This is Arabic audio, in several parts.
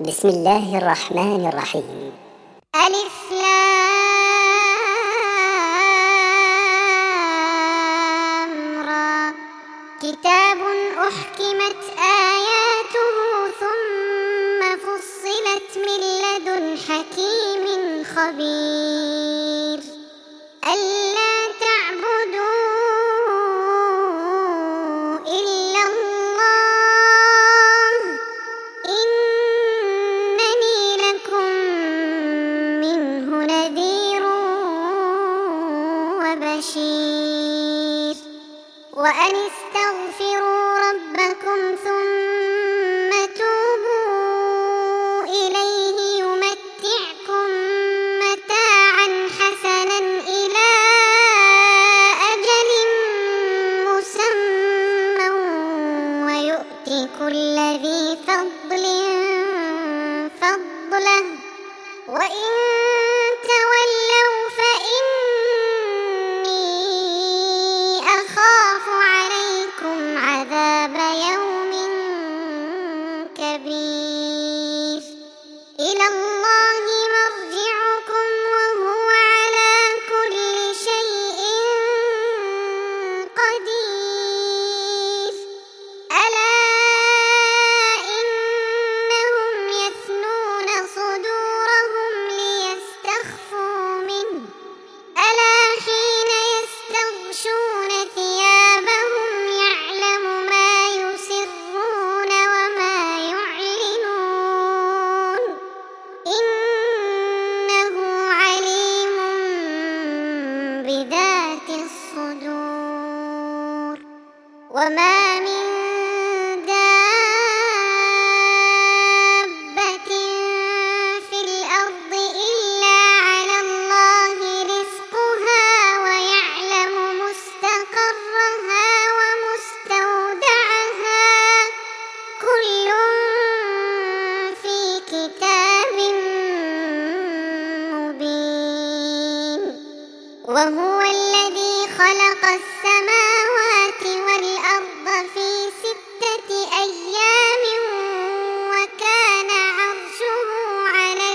بسم الله الرحمن الرحيم. ألف لام را. كتاب أحكمت آياته ثم فصلت من لدن حكيم خبير. ألا تعبدوا إلا الله إنني لكم منه نذير وبشير. وأن استغفروا ربكم ثم توبوا إليه يمتعكم متاعا حسنا إلى أجل مسمى ويؤتي كل ذي فضل فضله وإن تولوا فإني أخاف عليكم عذاب يوم كبير. إلى الله مرجعكم وهو على كل شيء قدير. ألا إنهم يثنون صدورهم ليستخفوا منه ألا حين يستغشون ثيابهم يعلم ما يسرون وما يعلنون إنه عليم بذات الصدور. وما من دابة في الأرض إلا على الله رزقها ويعلم مستقرها ومستودعها كل في كتاب مبين. وهو الذي خلق السماوات والأرض في 6 أيام وكان عرشه على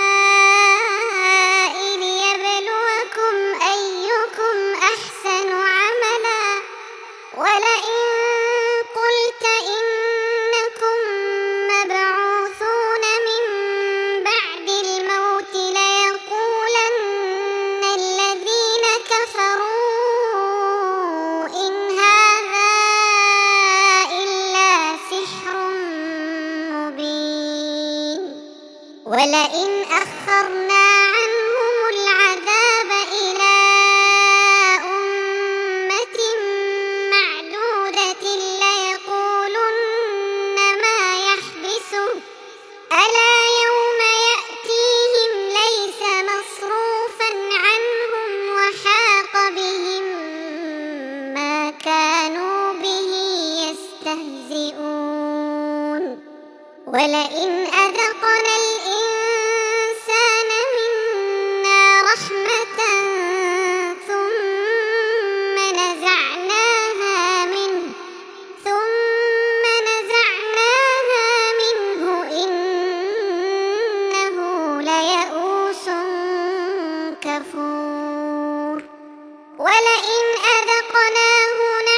الماء ليبلوكم أيكم أحسن عملا. ولئن قلت إنكم مبعوثون من بعد الموت ليقولن الذين كفروا إن هذا إلا سحر مبين. ولئن أخرنا عنهم العذاب إلى أمة معدودة ليقولن ما يحبسه ألا يوم يأتيهم ليس مصروفا عنهم وحاق بهم ما كانوا به يستهزئون. ولئن أذقنا الإنسان منا رحمة ثم نزعناها منه إنه ليئوس كفور. ولئن أذقناه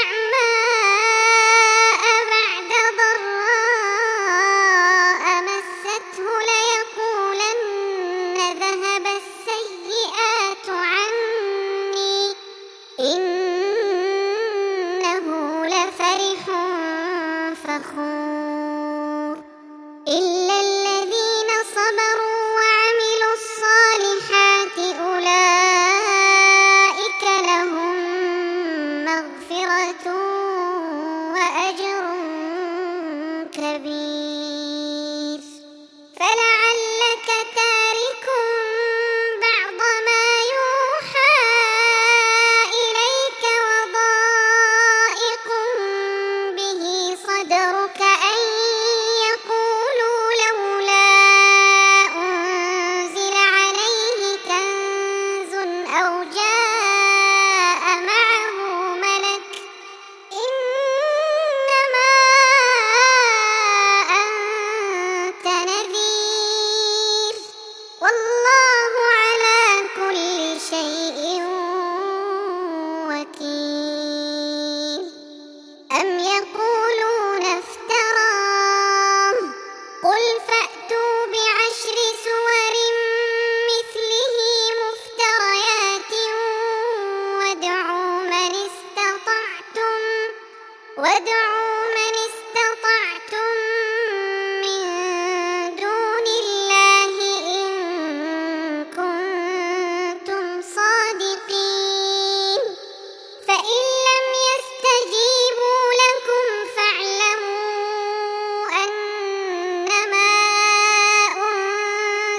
نعماء بعد ضراء مسته ليقولن قل فأتوا بعشر سور مثله مفتريات وادعوا من استطعتم من دون الله إن كنتم صادقين فإن لم يستجيبوا لكم فاعلموا أنما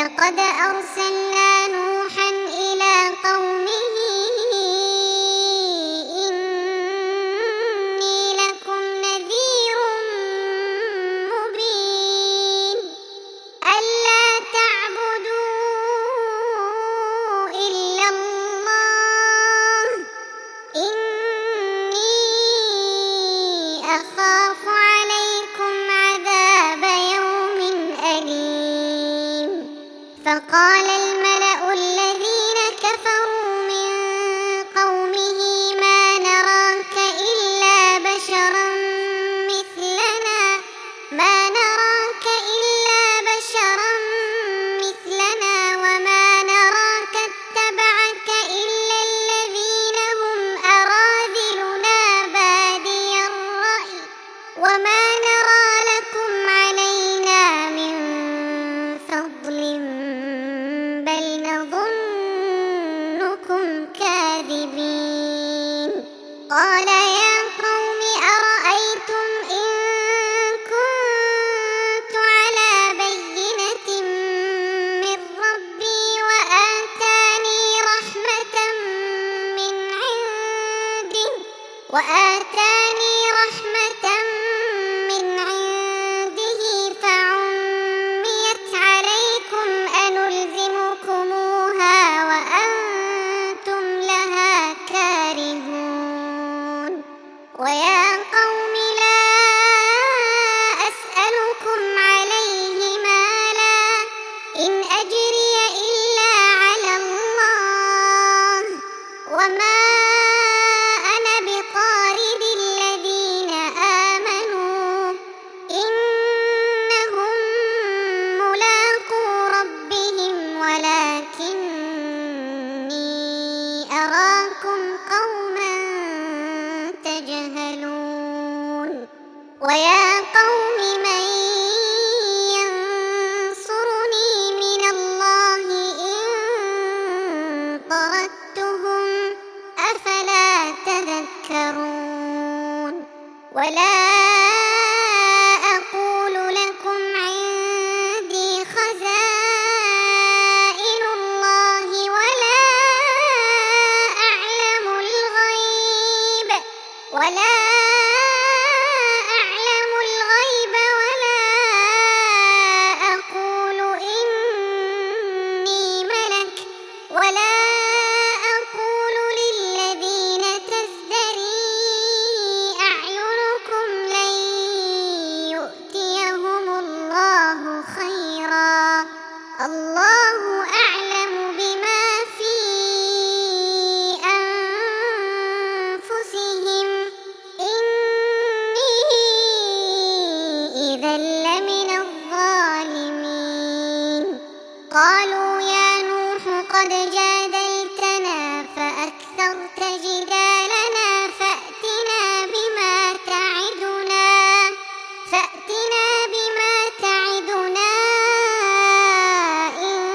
ولقد أرسلنا نوحا إلى قومه إني لكم نذير مبين ألا تعبدوا إلا الله إني أخاف عليكم عذاب يوم أليم فقال الملأ الذين كفروا من قومه ما نراك إلا بشرا مثلنا وما نراك اتبعك إلا الذين هم أراذلنا بادي الرأي وما نرى لكم علينا من فضل بل نظنكم كاذبين قال يا قوم أرأيتم إن كنت على بينة من ربي وآتاني رحمة من عنده فعميت عليكم أنلزمكموها وأنتم لها كارهون ويا قوم لا أسألكم عليه مالا إن أجري إلا على الله وما أنا بطارد الذين آمنوا إنهم ملاقو ربهم ولكني أراكم قوما تجهلون ويا قوم من ينصرني من الله إن طردتهم أفلا تذكرون ولا أقول لكم عندي خزائن الله ولا أعلم الغيب ولا أقول إني ملك ولا أقول للذين تزدري أعينكم لن يؤتيهم الله خيرا الله أعلم بما في أنفسهم إني إذا لمن الظالمين قالوا يا نوح قد جادلتنا فأكثرت جدالنا فأتنا بما تعدنا إن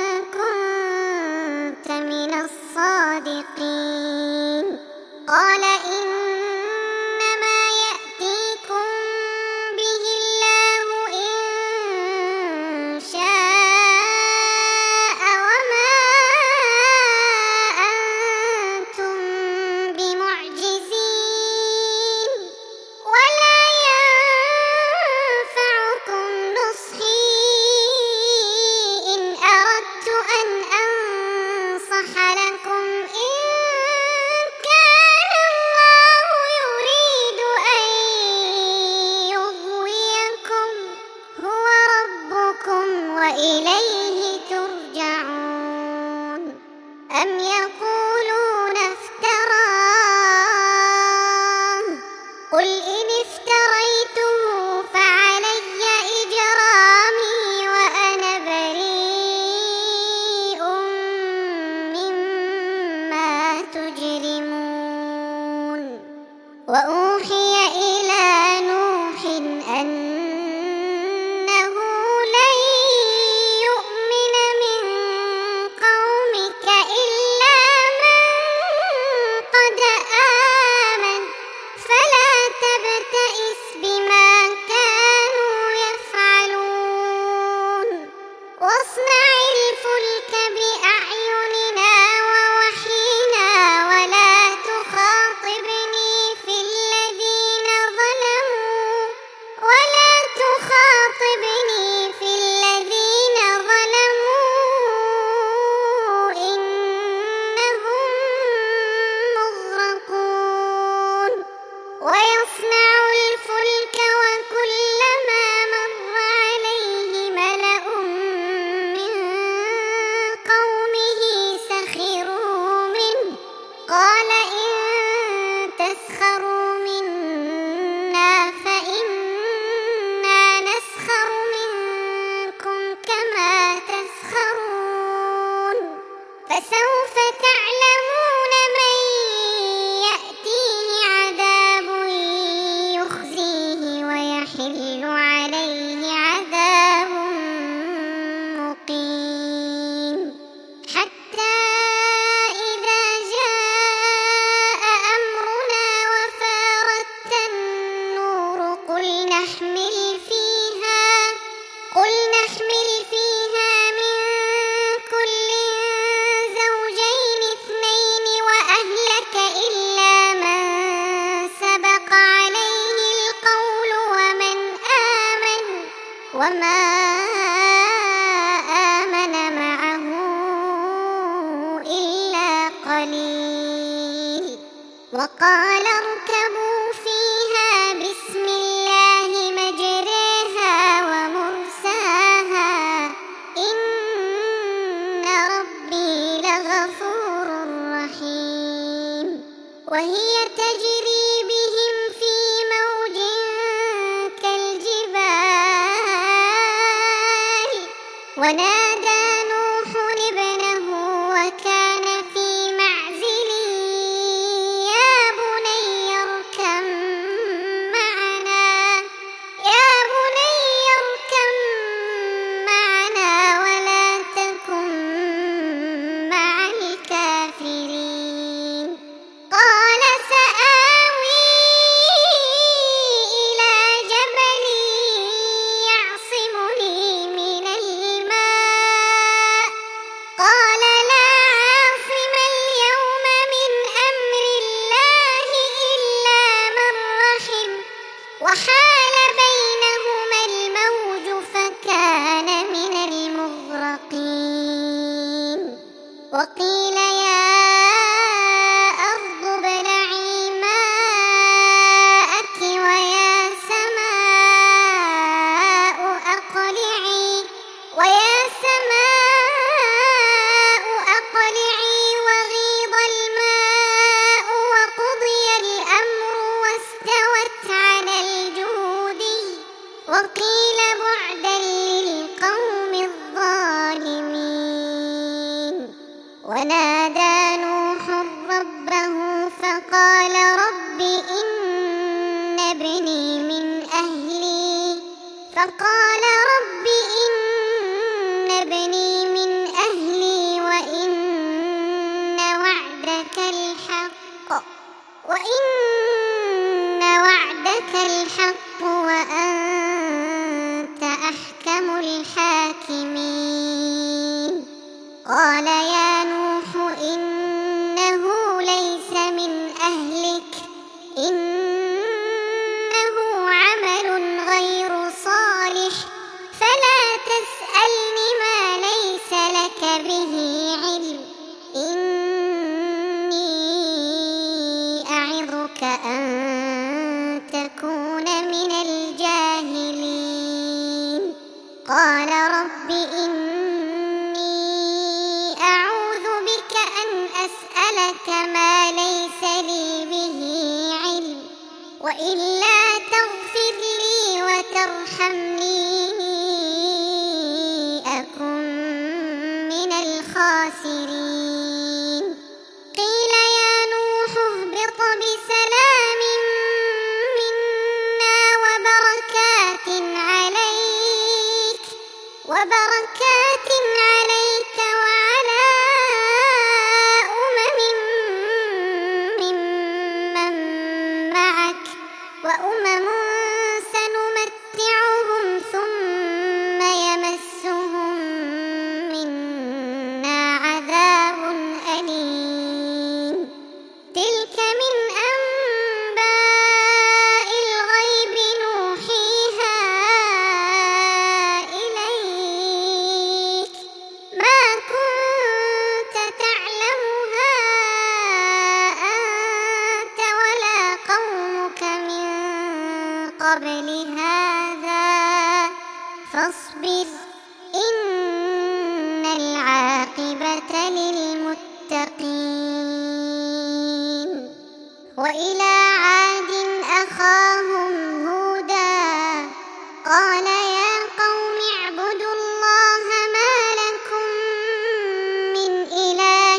كنت من الصادقين قال إنما يأتيكم به الله إن شاء وما فسوف تعلمون من يأتيه عذاب يخزيه ويحل عليه عذاب مقيم حتى إذا جاء أمرنا وفارت النور قل نحمل فيها من كل زوجين اثنين وأهلك إلا من سبق عليه القول وما آمن معه إلا قليل وقال اركبوا فيها بسم الله مجريها ومرساها إن ربي لغفور رحيم وهي تجري بهم في موج كالجبال ونادى نوح ابنه وكان في معزل يا بني اركب معنا ولا تكن مع الكافرين قال سآوي إلى جبل يعصمني من الماء قال لا عاصم اليوم من أمر الله إلا من رحم وحال بينهما الموج فكان من المغرقين وقيل يا أرض ابلعي ماءك ويا سماء أقلعي وغيض الماء وقضي الأمر واستوت على الجود وقيل بعدا للقوم الظالمين ونادى نوح ربه فقال رب إن ابني من أهلي وإن وعدك الحق وأنت أحكم الحاكمين قال يا نوح إنه ليس من أهلك إنه عمل غير صالح فلا تسألني ما ليس لك به علم إني أعظك أن تكون من الجاهلين قال رب إني أعوذ بك أن أسألك ما ليس لي به علم وإلا تغفر لي وترحمني أكن من الخاسرين قيل يا نوح اهبط بسلام منا وبركات عليك وعلى أمم ممن معك وأمم سنمتعهم ثم يمسهم منا عذاب أليم تلك من أنباء الغيب نوحيها إليك ما كنت تعلمها أنت ولا قومك من قبل هذا فاصبر إن العاقبة للمتقين وإلى عاد أخاهم هودا قال يا قوم اعبدوا الله ما لكم من إله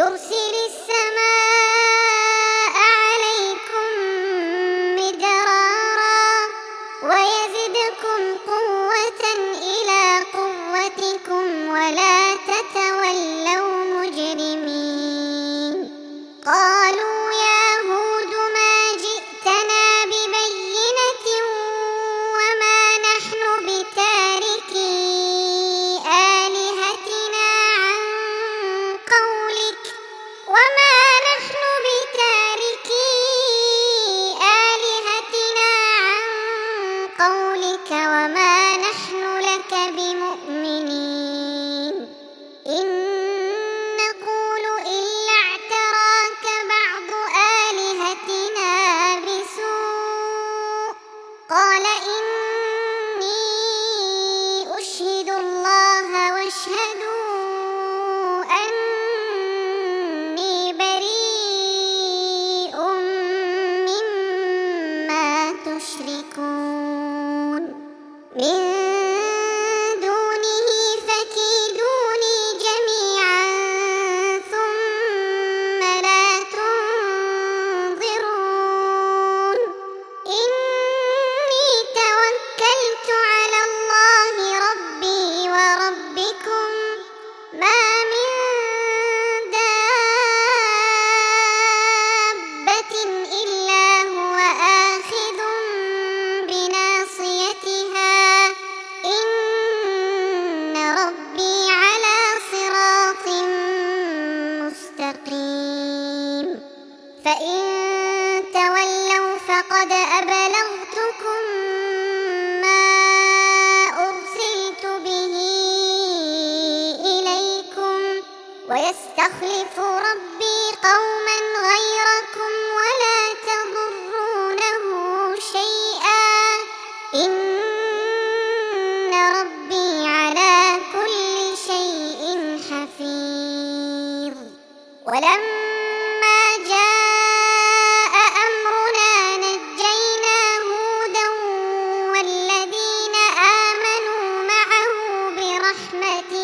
يرسل السماء عليكم مدرارا ويزدكم قوة إلى قوتكم ولا تتولوا مجرمين قالوا يا هود ما جئتنا ببينة وما نحن بتاركي آلهتنا عن قولك وما نحن لك بمؤمنين إن نقول إلا اعتراك بعض آلهتنا بسوء قال إني أشهد الله واشهدوا أني بريء مما تشركون من دونه فكيدوني جميعا ثم لا تنظرون إني توكلت على الله ربي وربكم ما من دابة إلا هو آخذ بناصيتها إن ربي على صراط مستقيم فإن تولوا فقد أبلغتكم ما أرسلت به إليكم ويستخلف ربي قوما غيركم ولا تضرونه شيئا إن ربي على كل شيء حفيظ ولما جاء أمرنا نجينا هودا والذين آمنوا معه برحمة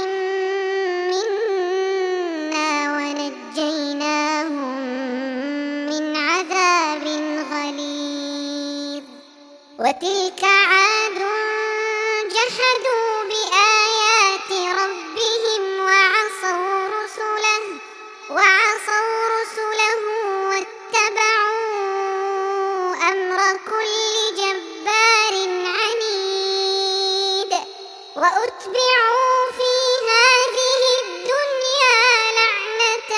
منا ونجيناهم من عذاب غليظ وتلك عاد جحدوا بآيات ربهم وعصوا رسله واتبعوا أمر كل جبار عنيد وأتبعوا في هذه الدنيا لعنة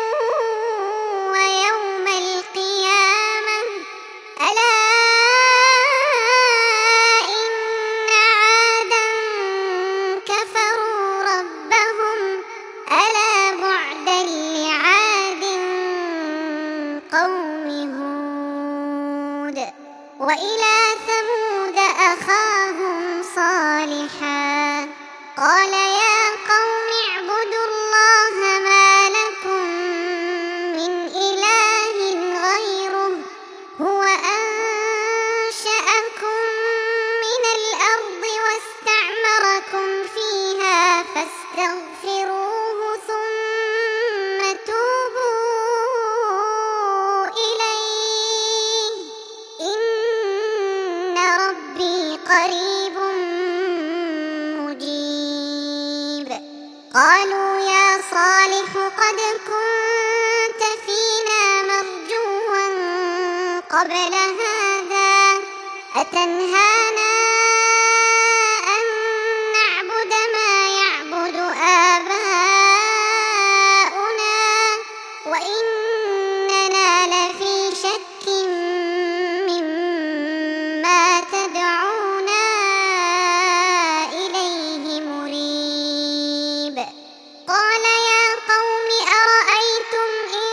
ويوم القيامة ألا إن عادا كفروا ربهم ألا بعدا لعاد قوم هود وإلى ثمود أخاهم صالحا قال يا قوم اعبدوا الله ما لكم من إله غيره هو أنشأكم من الأرض واستعمركم فيها فاستغفروه ثم توبوا إليه إن ربي قريب مجيب قالوا يا صالح قد كنت فينا مرجوا قبل هذا أتنهانا أن نعبد ما يعبد آباؤنا وإننا لفي شك مما تدعونا إليه مريب قال يا قوم أرأيتم إن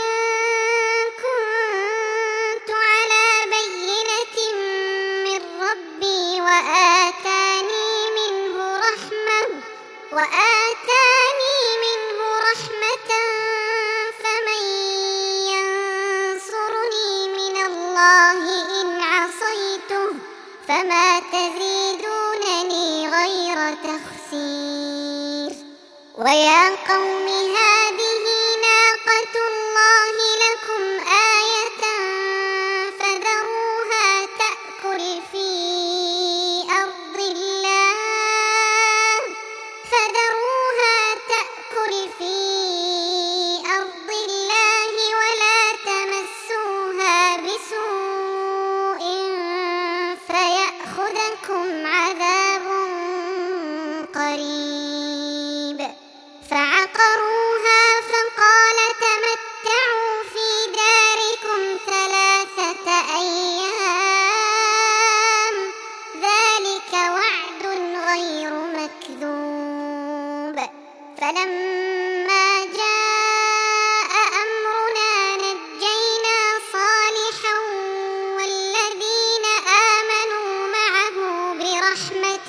كنت على بينة من ربي وآتاني منه رحمة فمن ينصرني من الله إن عصيته فما تزيدونني غير تخسير ويا قوم هذه ناقة مكذوب فلما جاء أمرنا نجينا صالحا والذين آمنوا معه برحمة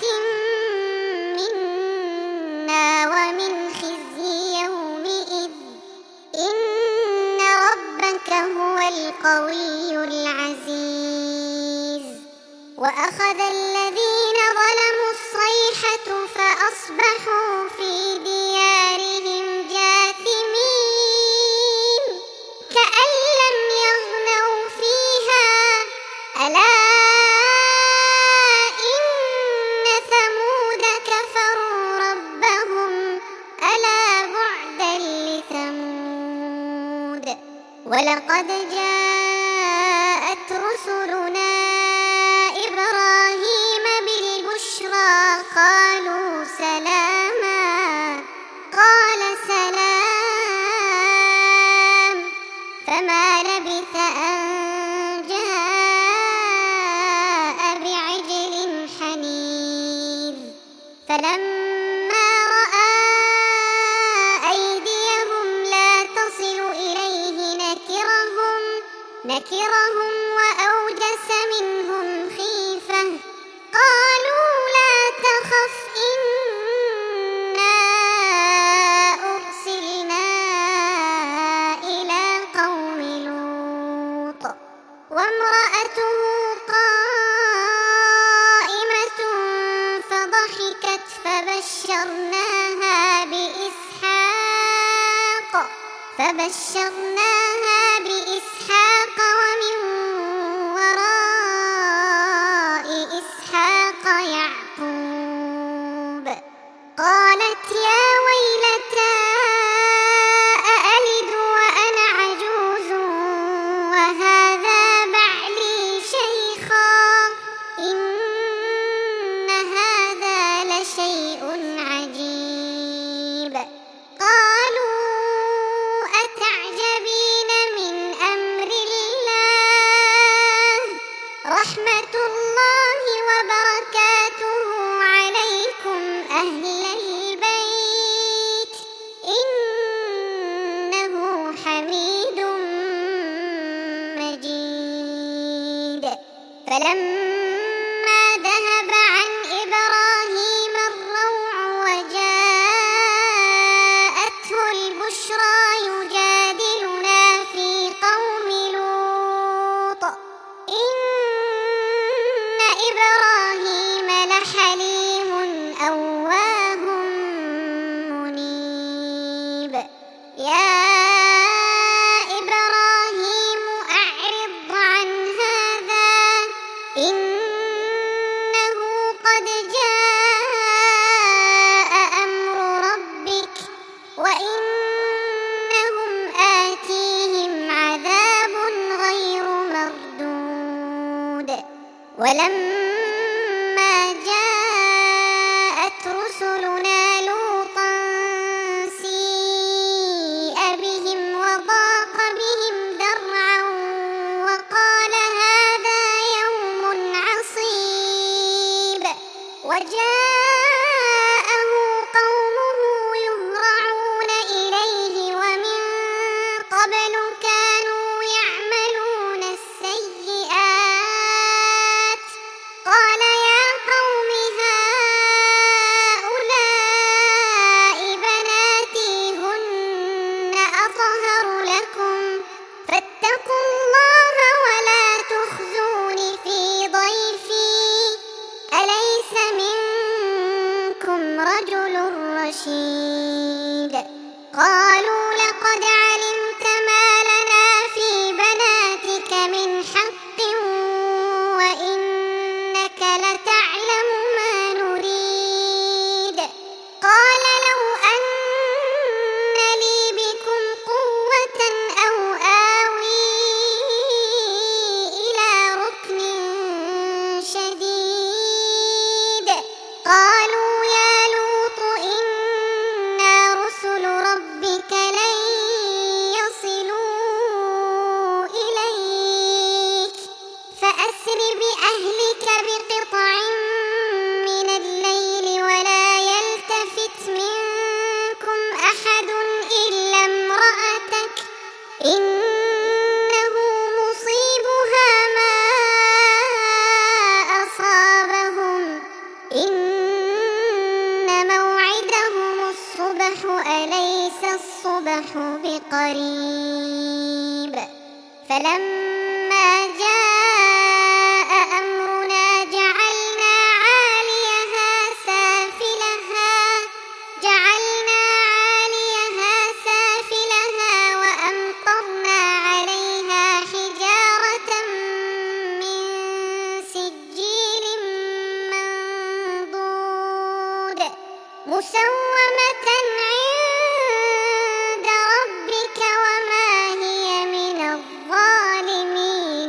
منا ومن خزي يومئذ إن ربك هو القوي العزيز وأخذ الذين ظلموا الصيحة فأصبحوا في ديارهم جاثمين كأن لم يغنوا فيها ألا إن ثمود كفروا ربهم ألا بعدا لثمود ولقد جاءت رسلنا إبراهيم بالبشرى قالوا سلاما قال سلام فما لبث أن جاء بعجل حنيذ فلما رأى أيديهم لا تصل إليه نكرهم وأوجس منهم خيفة قالوا لا تخف إنا أرسلنا إلى قوم لوط وامرأته قائمة فضحكت فبشرناها بإسحاق ومن وراء إسحاق يعقوب قالت يا ويلتى أألد وأنا عجوز وهذا بعلي شيخا إن هذا لشيء عجيب قالوا أتعجبين من أمر الله رحمة الله وبركاته عليكم أهل البيت إنه حميد مجيد فلما ذهب عن إبراهيم الروع وجاءته البشرى يجادلنا في قوم لوط إن إبراهيم لحليم أواه منيب يا إبراهيم أعرض عن هذا إنه قد جاء أمر ربك وإنهم آتيهم عذاب غير مردود ولما جاءت رسلنا لوطا سيء بهم وضاق بهم ذرعا وقال هذا يوم عصيب وجاءه قومه يهرعون إليه ومن قبل كانوا يعملون السيئات قال يا قوم هؤلاء بناتي هن أطهر لكم فاتقوا الله ولا تخزون في ضيفي أليس منكم رجل رشيد قالوا لقد علمت ما لنا في بناتك من حق وإنك لتعلم ما نريد قال لو أن لي بكم قوة أو آوي إلى ركن شديد قالوا يا لوط إنا رسل ربك لن الصبح أليس الصبح بقريب فلما جاء أمرنا جعلنا عاليها سافلها وأمطرنا عليها حجارة من سجيل منضود مسومة عند ربك وما هي من الظالمين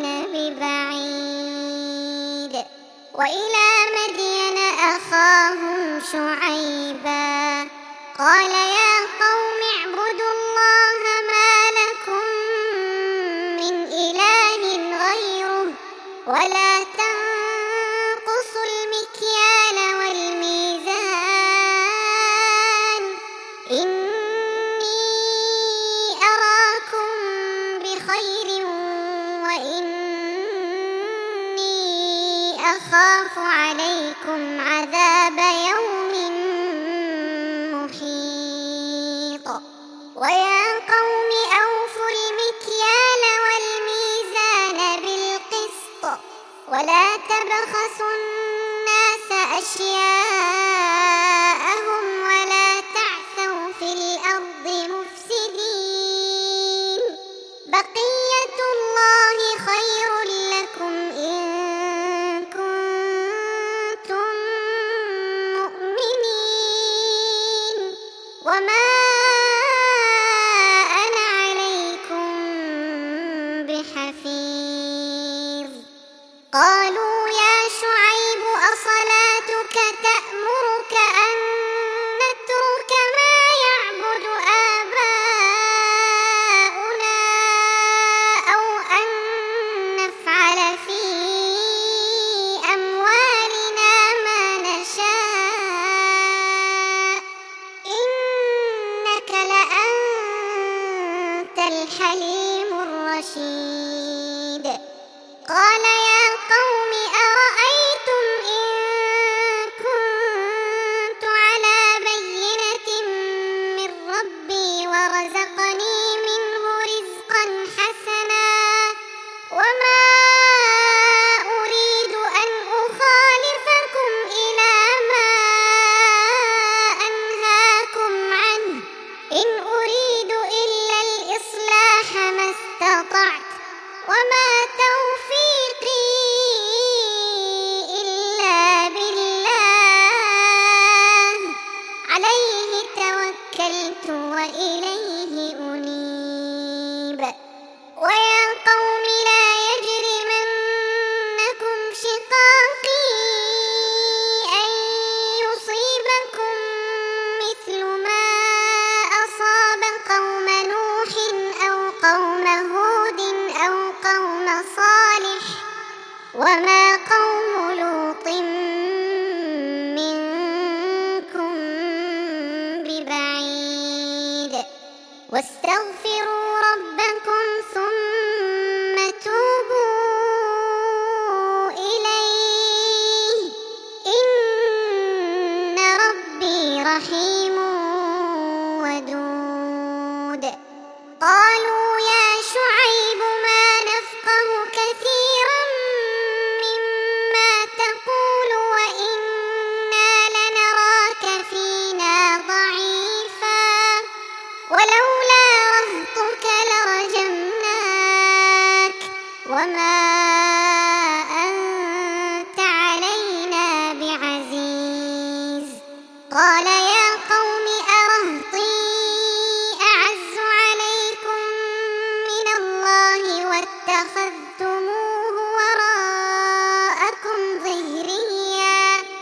ببعيد وإلى مدين أخاهم شعيبا قال يا قوم اعبدوا الله ما لكم من إله غيره ولا تنقصوا المكيال والميزان إني أراكم بخير وإني أخاف عليكم عذاب يوم محيط ويا قوم أوفوا المكيال والميزان بالقسط ولا تبخسوا الناس أشياءهم ولا تعثوا في الأرض مفسدين بقية الله خير لكم إن كنتم مؤمنين وما أنا عليكم بحفيظ قالوا يا شعيب أصلاتك تأمرك أن نترك ما يعبد آباؤنا أو أن نفعل في أموالنا ما نشاء إنك لأنت الحليم الرشيد قال يا قوم أرأيتم إن كنت على بينة من ربي ورزقني منه رزقا حسنا وما أريد أن أخالفكم إلى ما أنهاكم عنه إن أريد إلا الإصلاح ما استطعت وما توفيقي إلا بالله عليه توكلت وإليه أنيب ويا قوم لا يجرمنكم شقاقي أن يصيبكم مثل ما أصاب قوم نوح أو قوم هود أو قوم صالح وما قوم لوط منكم ببعيد واستغفروا ربكم ثم توبوا إليه إن ربي رحيم ودود قالوا يا شعيب ما نفقه كثيرا مما تقول وإنا لنراك فينا ضعيفا ولولا رهطك لرجمناك وما أنت علينا بعزيز قال يا قوم أرهطي أعز عليكم من الله واتخذتموه وراءكم ظهريا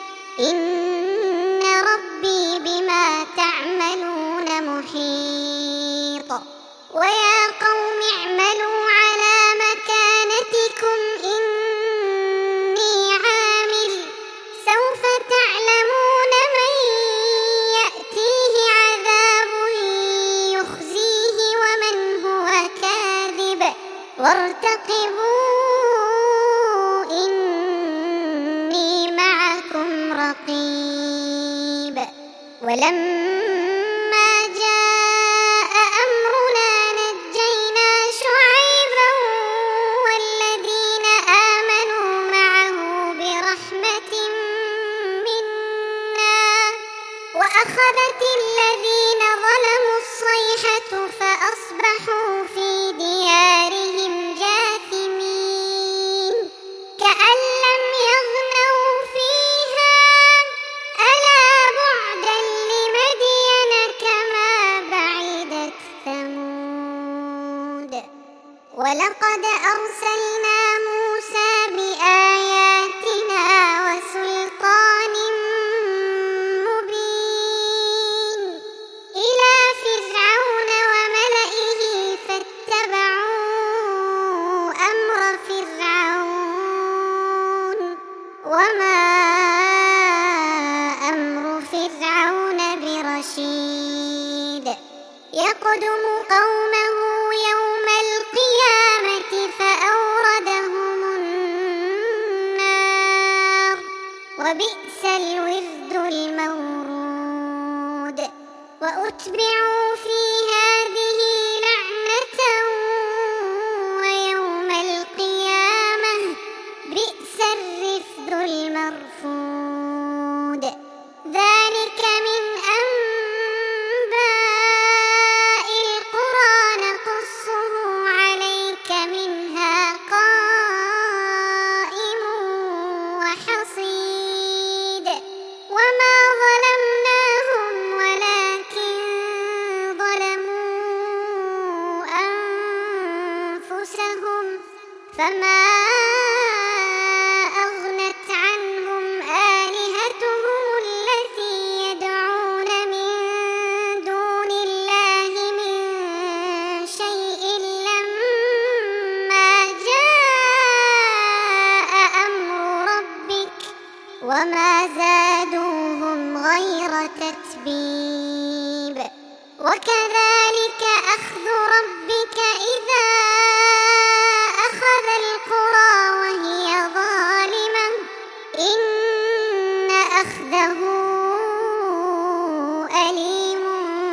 إن ربي بما تعملون محيط ويا قوم اعملوا على مكانتكم إني عامل سوف تعلمون من يأتيه عذاب يخزيه ومن هو كاذب وارتقبوا إني معكم رقيب ولما فأخذت الذين ظلموا الصيحة فأصبحوا في ديارهم جاثمين كأن لم يغنوا فيها ألا بعدا لمدين كما بعدت ثمود ولقد أرسلنا موسى بآياتنا وسلطان مبين إلى فرعون وملئه فاتبعوا أمر فرعون وما أمر فرعون برشيد يقدم قومه يوم القيامة فأوردهم النار وبئس الورد المورود وأتبعوا في هذه لعنة ويوم القيامة بئس الرفد المرفود ذلك من أنباء القرى نقصه عليك منها قائم وحصيد وما ظلمناهم ولكن ظلموا أنفسهم فما أغنت عنهم آلهتهم التي يدعون من دون الله من شيء لما جاء أمر ربك وما زادوهم غير تتبيب وكذلك أخذ ربك إذا أخذ القرى وهي ظالمة إن أخذه أليم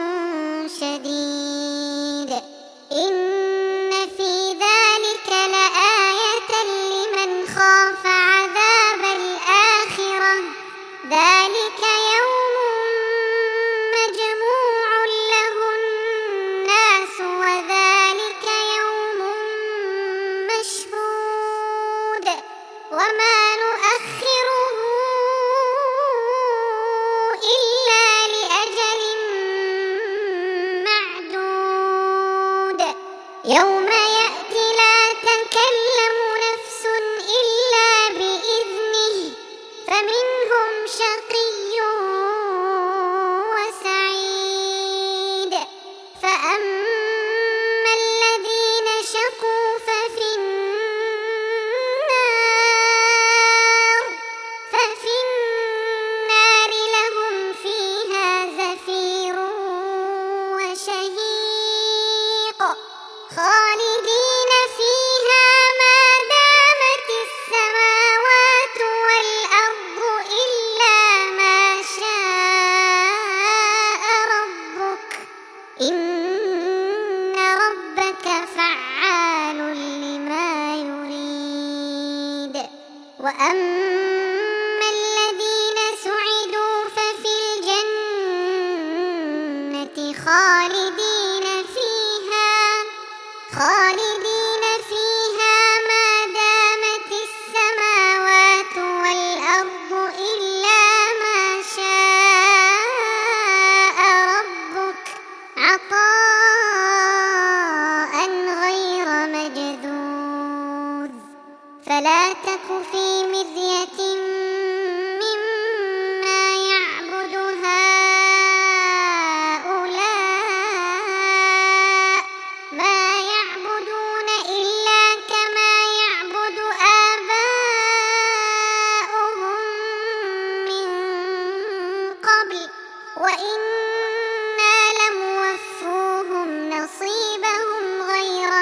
شديد إن في ذلك لآية لمن خاف عذاب الآخرة ذلك يوم مجموع له الناس وذلك يوم مشهود وما نؤخره إلا لأجل معدود يوم يأتي لا تكلم نفس إلا بإذنه فمنهم شقي وسعيد فأما الذين شقوا ففي النار لهم فيها زفير وشهيق خالدين فيها ما دامت السماوات والأرض إلا ما شاء ربك إن ربك فعال لما يريد وأما الذين سعدوا ففي الجنة خالدين فيها ما دامت السماوات والأرض إلا ما شاء ربك عطاء غير مجذوذ فلا تك في مرية مما يعبد هؤلاء ما يعبدون إلا كما يعبد آباؤهم من قبل وإنا لموفوهم نصيبهم غير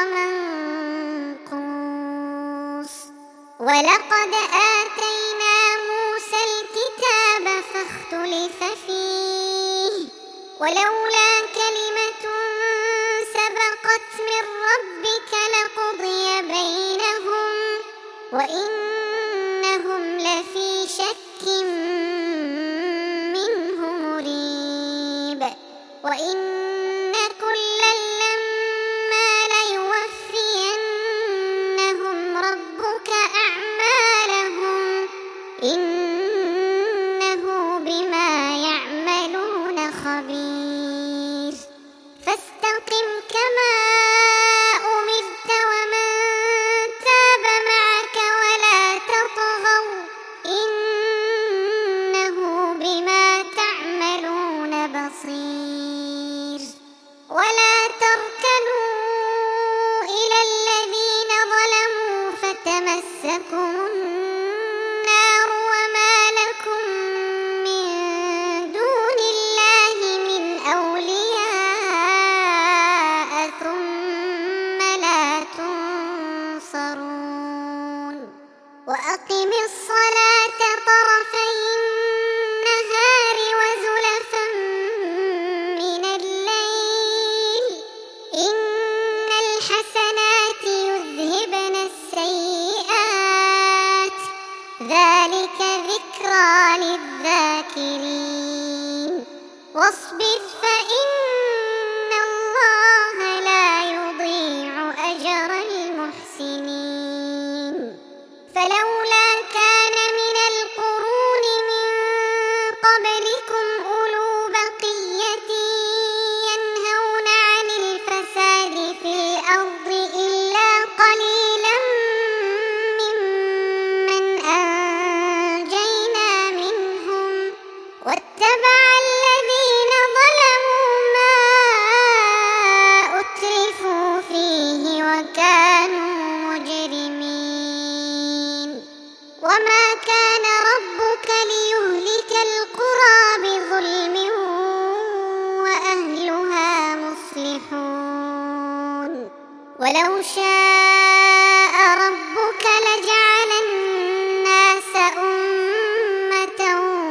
منقوص ولقد آتينا موسى الكتاب فاختلف فيه ولولا كلمة سبقت من ربك لقضي بينهم وإنهم لفي شك منه مريب وإن كلا لما ليوفينهم ربك أعمالهم إنه بما يعملون خبير فاستقم كما أمرت ومن تاب معك ولا تطغوا إنه بما تعملون بصير ولا تركنوا إلى الذين ظلموا فتمسكم النار وما لكم من دون الله من أولياء ثم لا تنصرون وأقم الصلاة طرفي النهار وزلفا من الليل إن الحسنات يذهبن السيئات ذلك ذكرى للذاكرين واصبر فإن الله لا يضيع أجر المحسنين فلولا كان من القرون من قبلكم أولو بقية ينهون عن الفساد في الأرض إلا قليلا ممن أنجينا منهم واتبع الذين ظلموا ما أترفوا فيه وكانوا مجرمين وما كان ربك ليهلك القرى بظلم وأهلها مصلحون ولو شاء ربك لجعل الناس أمة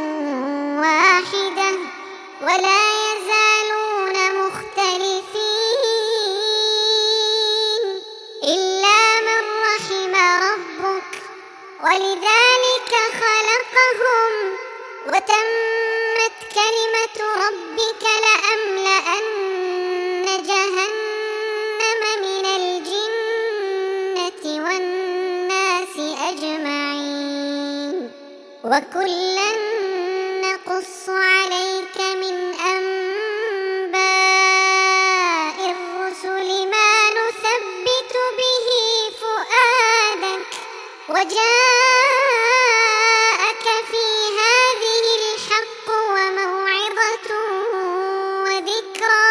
واحدة ولا يزالون مختلفين إلا من رحم ربك ولذلك خلقهم وتمت كلمة ربك لأملأن جهنم من الجنة والناس أجمعين وكلا نقص عليك من أنباء الرسل ما نثبت به فؤادك وجاءك في هذه الحق وموعظة وذكرى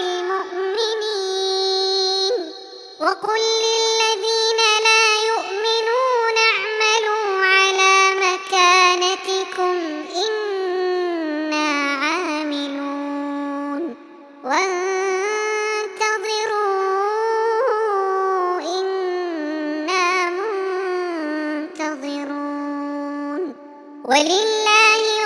للمؤمنين وقل للذين لا يؤمنون اعملوا على مكانتكم إنا عاملون وانتظروا إنا منتظرون ولله